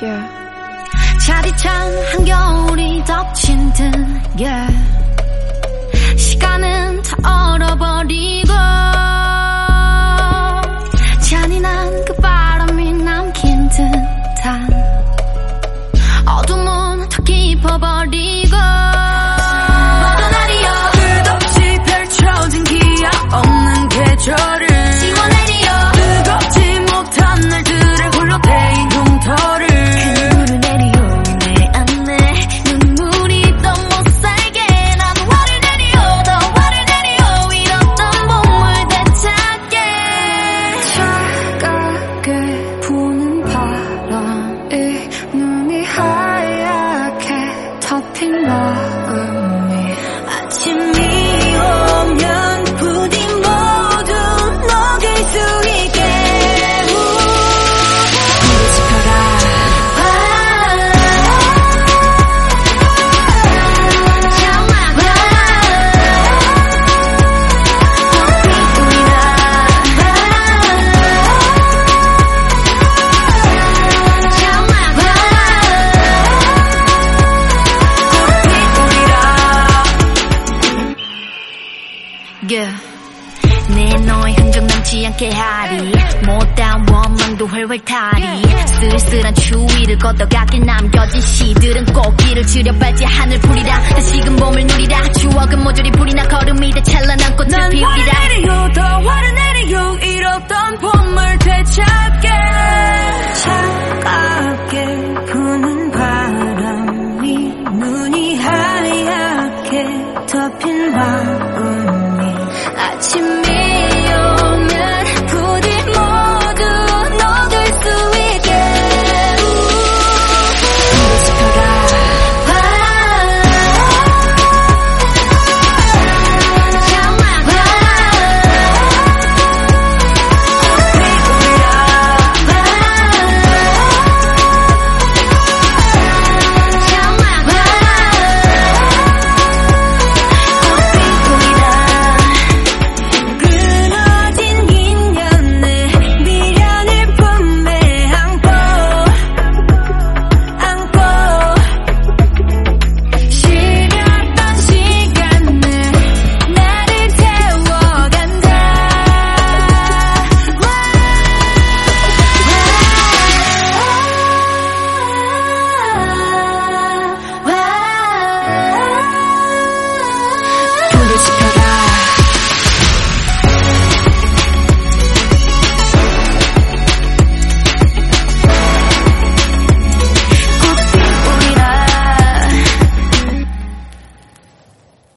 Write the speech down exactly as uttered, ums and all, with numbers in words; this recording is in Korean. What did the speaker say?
yeah. 차디찬 한겨울이 덮친 듯 yeah. 시간은 다 얼어버리고 잔인한 그 바람이 남긴 듯한 어둠은 더 깊어버리고 모두 내리어 끝없이 펼쳐진 기억 없는 계절을 지워내리어 뜨겁지 못한 날들의 홀로 데인 흉터를 그 눈물을 내리어 내 안에 눈물이 더 못살게 난 화를 내리어 더 화를 내리어 잃었던 봄을 되찾게 차갑게 부는 바람이 눈이 하얗게 덮인 마음이 아침이 오면 부디 모두 녹일 수 있게 이제 지켜라 yeah. 내 너의 흔적 남지 않게 하리 못다운 원망도 훨훨 타리 쓸쓸한 추위를 걷어가길 남겨진 시들은 꽃길을 지려밟지 하늘풀이라 다시금 봄을 누리라 추억은 모조리 불이 나 걸음이 돼 찬란한 꽃을 피우리라 난 화를 내리요 더 화를 내리요 잃었던 봄을 되찾게